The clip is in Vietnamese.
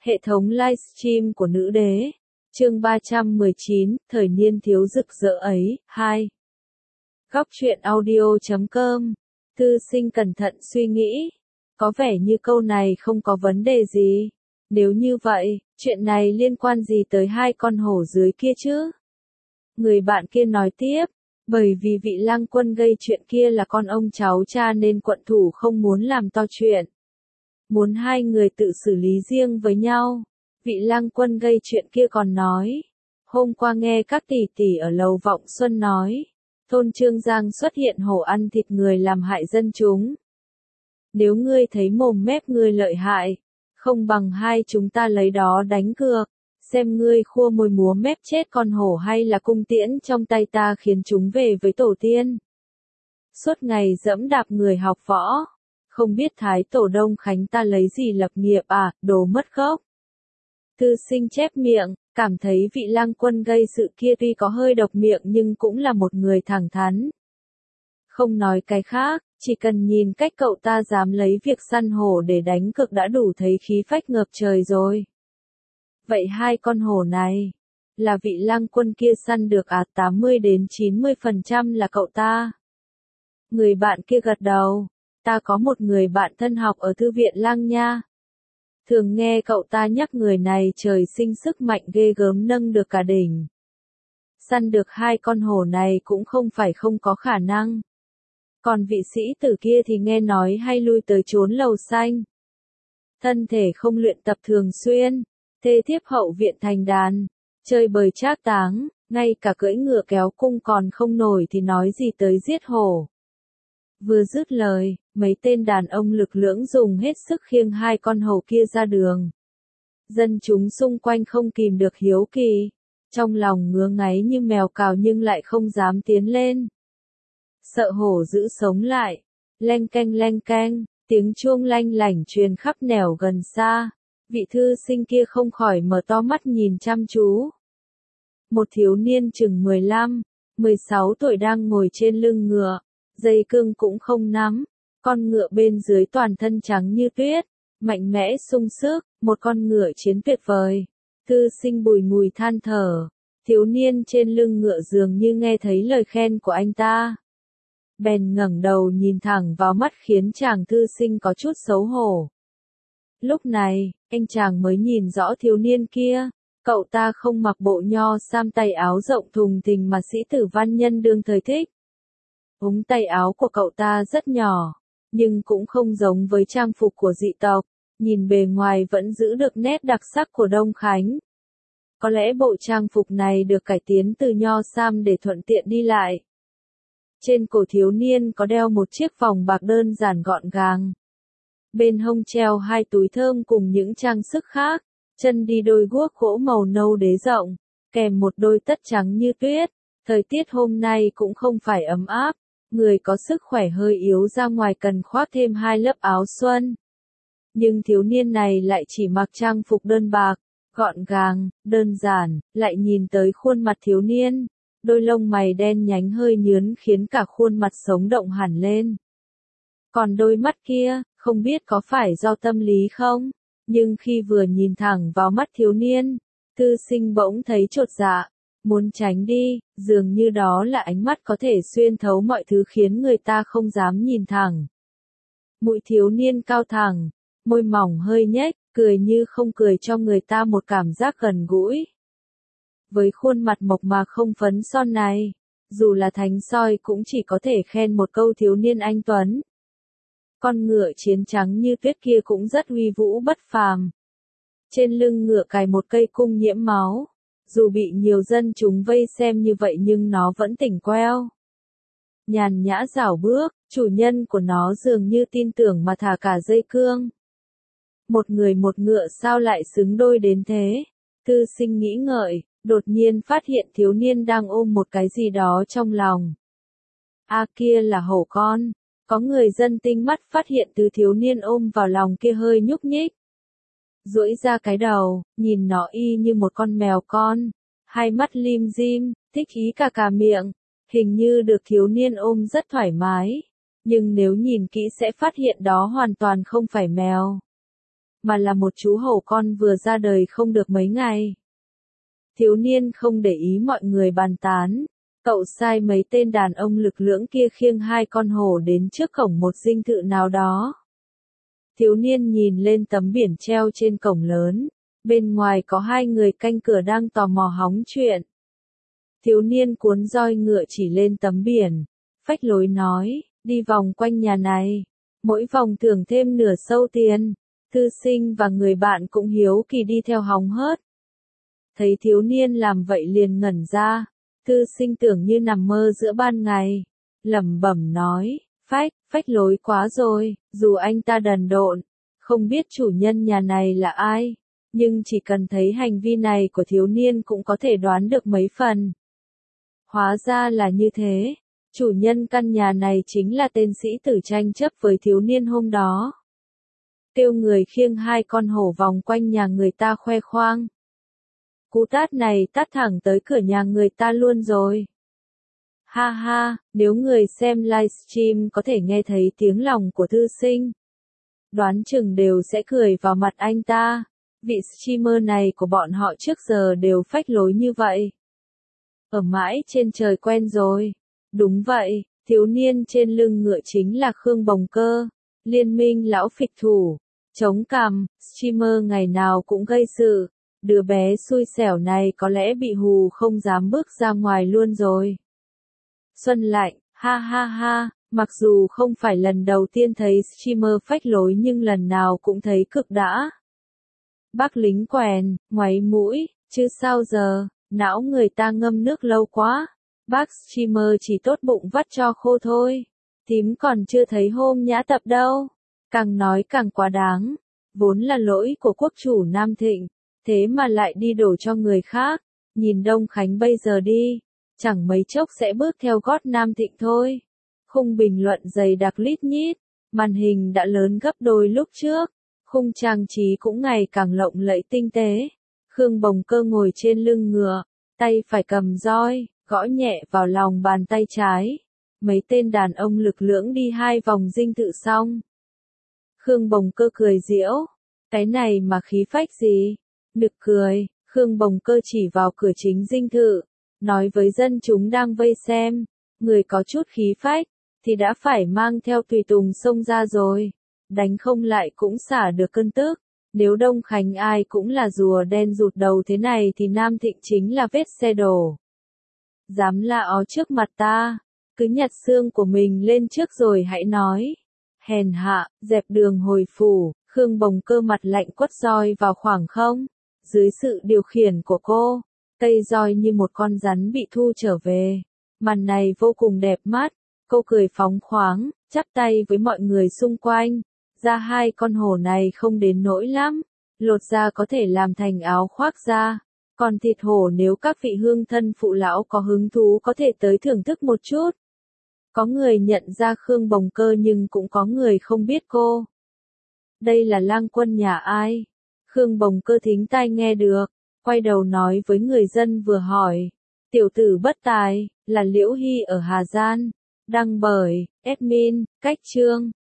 Hệ thống livestream của nữ đế. Chương 319, thời niên thiếu rực rỡ ấy, 2. Góc truyện audio.com. Thư sinh cẩn thận suy nghĩ. Có vẻ như câu này không có vấn đề gì. Nếu như vậy, chuyện này liên quan gì tới hai con hổ dưới kia chứ? Người bạn kia nói tiếp. Bởi vì vị lang quân gây chuyện kia là con ông cháu cha nên quận thủ không muốn làm to chuyện. Muốn hai người tự xử lý riêng với nhau. Vị lang quân gây chuyện kia còn nói. Hôm qua nghe các tỷ tỷ ở lầu Vọng Xuân nói. Thôn Trương Giang xuất hiện hổ ăn thịt người làm hại dân chúng. Nếu ngươi thấy mồm mép ngươi lợi hại, không bằng hai chúng ta lấy đó đánh cược. Xem ngươi khua môi múa mép chết con hổ hay là cung tiễn trong tay ta khiến chúng về với tổ tiên. Suốt ngày dẫm đạp người học võ. Không biết Thái Tổ Đông Khánh ta lấy gì lập nghiệp à, đồ mất gốc. Thư sinh chép miệng, cảm thấy vị lang quân gây sự kia tuy có hơi độc miệng nhưng cũng là một người thẳng thắn. Không nói cái khác, chỉ cần nhìn cách cậu ta dám lấy việc săn hổ để đánh cược đã đủ thấy khí phách ngập trời rồi. Vậy hai con hổ này, là vị lang quân kia săn được à? 80 đến 90% là cậu ta. Người bạn kia gật đầu. Ta có một người bạn thân học ở thư viện Lang Nha. Thường nghe cậu ta nhắc người này trời sinh sức mạnh ghê gớm nâng được cả đỉnh. Săn được hai con hổ này cũng không phải không có khả năng. Còn vị sĩ tử kia thì nghe nói hay lui tới chốn lầu xanh. Thân thể không luyện tập thường xuyên, thê thiếp hậu viện thành đàn, chơi bời trác táng, ngay cả cưỡi ngựa kéo cung còn không nổi thì nói gì tới giết hổ. Vừa dứt lời, mấy tên đàn ông lực lưỡng dùng hết sức khiêng hai con hổ kia ra đường. Dân chúng xung quanh không kìm được hiếu kỳ, trong lòng ngứa ngáy như mèo cào nhưng lại không dám tiến lên. Sợ hổ giữ sống lại, leng keng, tiếng chuông lanh lảnh truyền khắp nẻo gần xa, vị thư sinh kia không khỏi mở to mắt nhìn chăm chú. Một thiếu niên chừng 15, 16 tuổi đang ngồi trên lưng ngựa. Dây cương cũng không nắm, con ngựa bên dưới toàn thân trắng như tuyết, mạnh mẽ sung sức, một con ngựa chiến tuyệt vời. Thư sinh bùi ngùi than thở, thiếu niên trên lưng ngựa dường như nghe thấy lời khen của anh ta. Bèn ngẩng đầu nhìn thẳng vào mắt khiến chàng thư sinh có chút xấu hổ. Lúc này, anh chàng mới nhìn rõ thiếu niên kia, cậu ta không mặc bộ nho sam tay áo rộng thùng thình mà sĩ tử văn nhân đương thời thích. Ống tay áo của cậu ta rất nhỏ, nhưng cũng không giống với trang phục của dị tộc, nhìn bề ngoài vẫn giữ được nét đặc sắc của Đông Khánh. Có lẽ bộ trang phục này được cải tiến từ nho sam để thuận tiện đi lại. Trên cổ thiếu niên có đeo một chiếc vòng bạc đơn giản gọn gàng. Bên hông treo hai túi thơm cùng những trang sức khác, chân đi đôi guốc gỗ màu nâu đế rộng, kèm một đôi tất trắng như tuyết. Thời tiết hôm nay cũng không phải ấm áp. Người có sức khỏe hơi yếu ra ngoài cần khoác thêm 2 lớp áo xuân. Nhưng thiếu niên này lại chỉ mặc trang phục đơn bạc, gọn gàng, đơn giản, lại nhìn tới khuôn mặt thiếu niên. Đôi lông mày đen nhánh hơi nhướn khiến cả khuôn mặt sống động hẳn lên. Còn đôi mắt kia, không biết có phải do tâm lý không? Nhưng khi vừa nhìn thẳng vào mắt thiếu niên, thư sinh bỗng thấy chột dạ. Muốn tránh đi, dường như đó là ánh mắt có thể xuyên thấu mọi thứ khiến người ta không dám nhìn thẳng. Mũi thiếu niên cao thẳng, môi mỏng hơi nhếch, cười như không cười cho người ta một cảm giác gần gũi. Với khuôn mặt mộc mạc không phấn son này, dù là thánh soi cũng chỉ có thể khen một câu thiếu niên anh tuấn. Con ngựa chiến trắng như tuyết kia cũng rất uy vũ bất phàm. Trên lưng ngựa cài một cây cung nhiễm máu. Dù bị nhiều dân chúng vây xem như vậy nhưng nó vẫn tỉnh queo. Nhàn nhã rảo bước, chủ nhân của nó dường như tin tưởng mà thả cả dây cương. Một người một ngựa sao lại xứng đôi đến thế? Thư sinh nghĩ ngợi, đột nhiên phát hiện thiếu niên đang ôm một cái gì đó trong lòng. Kia là hổ con. Có người dân tinh mắt phát hiện từ thiếu niên ôm vào lòng kia hơi nhúc nhích. Duỗi ra cái đầu, nhìn nó y như một con mèo con, hai mắt lim dim, thích ý cà miệng, hình như được thiếu niên ôm rất thoải mái, nhưng nếu nhìn kỹ sẽ phát hiện đó hoàn toàn không phải mèo. mà là một chú hổ con vừa ra đời không được mấy ngày. Thiếu niên không để ý mọi người bàn tán. Cậu sai mấy tên đàn ông lực lưỡng kia khiêng hai con hổ đến trước cổng một dinh thự nào đó. Thiếu niên nhìn lên tấm biển treo trên cổng lớn. Bên ngoài có hai người canh cửa đang tò mò hóng chuyện. Thiếu niên cuốn roi ngựa chỉ lên tấm biển. Phách lối nói, đi vòng quanh nhà này. Mỗi vòng thưởng thêm nửa sâu tiền. Thư sinh và người bạn cũng hiếu kỳ đi theo hóng hớt. Thấy thiếu niên làm vậy liền ngẩn ra. Thư sinh tưởng như nằm mơ giữa ban ngày. Lẩm bẩm nói, phách lối quá rồi, dù anh ta đần độn, không biết chủ nhân nhà này là ai, nhưng chỉ cần thấy hành vi này của thiếu niên cũng có thể đoán được mấy phần. Hóa ra là như thế, chủ nhân căn nhà này chính là tên sĩ tử tranh chấp với thiếu niên hôm đó. Kêu người khiêng hai con hổ vòng quanh nhà người ta khoe khoang. Cú tát này tát thẳng tới cửa nhà người ta luôn rồi. Ha ha, nếu người xem livestream có thể nghe thấy tiếng lòng của thư sinh, đoán chừng đều sẽ cười vào mặt anh ta. Vị streamer này của bọn họ trước giờ đều phách lối như vậy. Ở mãi trên trời quen rồi. Đúng vậy, thiếu niên trên lưng ngựa chính là Khương Bồng Cơ, liên minh lão phịch thủ, chống cằm, streamer ngày nào cũng gây sự. Đứa bé xui xẻo này có lẽ bị hù không dám bước ra ngoài luôn rồi. Xuân Lạnh, ha ha ha, mặc dù không phải lần đầu tiên thấy streamer phách lối nhưng lần nào cũng thấy cực đã. Bác lính quèn, ngoáy mũi, chứ sao giờ, não người ta ngâm nước lâu quá. Bác streamer chỉ tốt bụng vắt cho khô thôi. Tím còn chưa thấy hôm nhã tập đâu. Càng nói càng quá đáng. Vốn là lỗi của quốc chủ Nam Thịnh. Thế mà lại đi đổ cho người khác. Nhìn Đông Khánh bây giờ đi. Chẳng mấy chốc sẽ bước theo gót Nam Thịnh thôi. Khung bình luận dày đặc lít nhít. Màn hình đã lớn gấp đôi lúc trước. Khung trang trí cũng ngày càng lộng lẫy tinh tế. Khương Bồng Cơ ngồi trên lưng ngựa. Tay phải cầm roi, gõ nhẹ vào lòng bàn tay trái. Mấy tên đàn ông lực lưỡng đi hai vòng dinh thự xong. Khương Bồng Cơ cười giễu. Cái này mà khí phách gì? Nực cười, Khương Bồng Cơ chỉ vào cửa chính dinh thự. Nói với dân chúng đang vây xem. Người có chút khí phách, thì đã phải mang theo tùy tùng xông ra rồi. Đánh không lại cũng xả được cơn tức. Nếu Đông Khánh ai cũng là rùa đen rụt đầu thế này thì Nam Thịnh chính là vết xe đổ. Dám la ó trước mặt ta, cứ nhặt xương của mình lên trước rồi hãy nói. Hèn hạ, dẹp đường hồi phủ, Khương Bồng Cơ mặt lạnh quất roi vào khoảng không. Dưới sự điều khiển của cô, cây roi như một con rắn bị thu trở về. Màn này vô cùng đẹp mắt, cô cười phóng khoáng, chắp tay với mọi người xung quanh. Da hai con hổ này không đến nỗi lắm, lột da có thể làm thành áo khoác da. Còn thịt hổ nếu các vị hương thân phụ lão có hứng thú có thể tới thưởng thức một chút. Có người nhận ra Khương Bồng Cơ nhưng cũng có người không biết cô. Đây là lang quân nhà ai? Khương Bồng Cơ thính tai nghe được, quay đầu nói với người dân vừa hỏi. Tiểu tử bất tài, là Liễu Hy ở Hà Giang. Đăng bởi, admin, Cách Chương.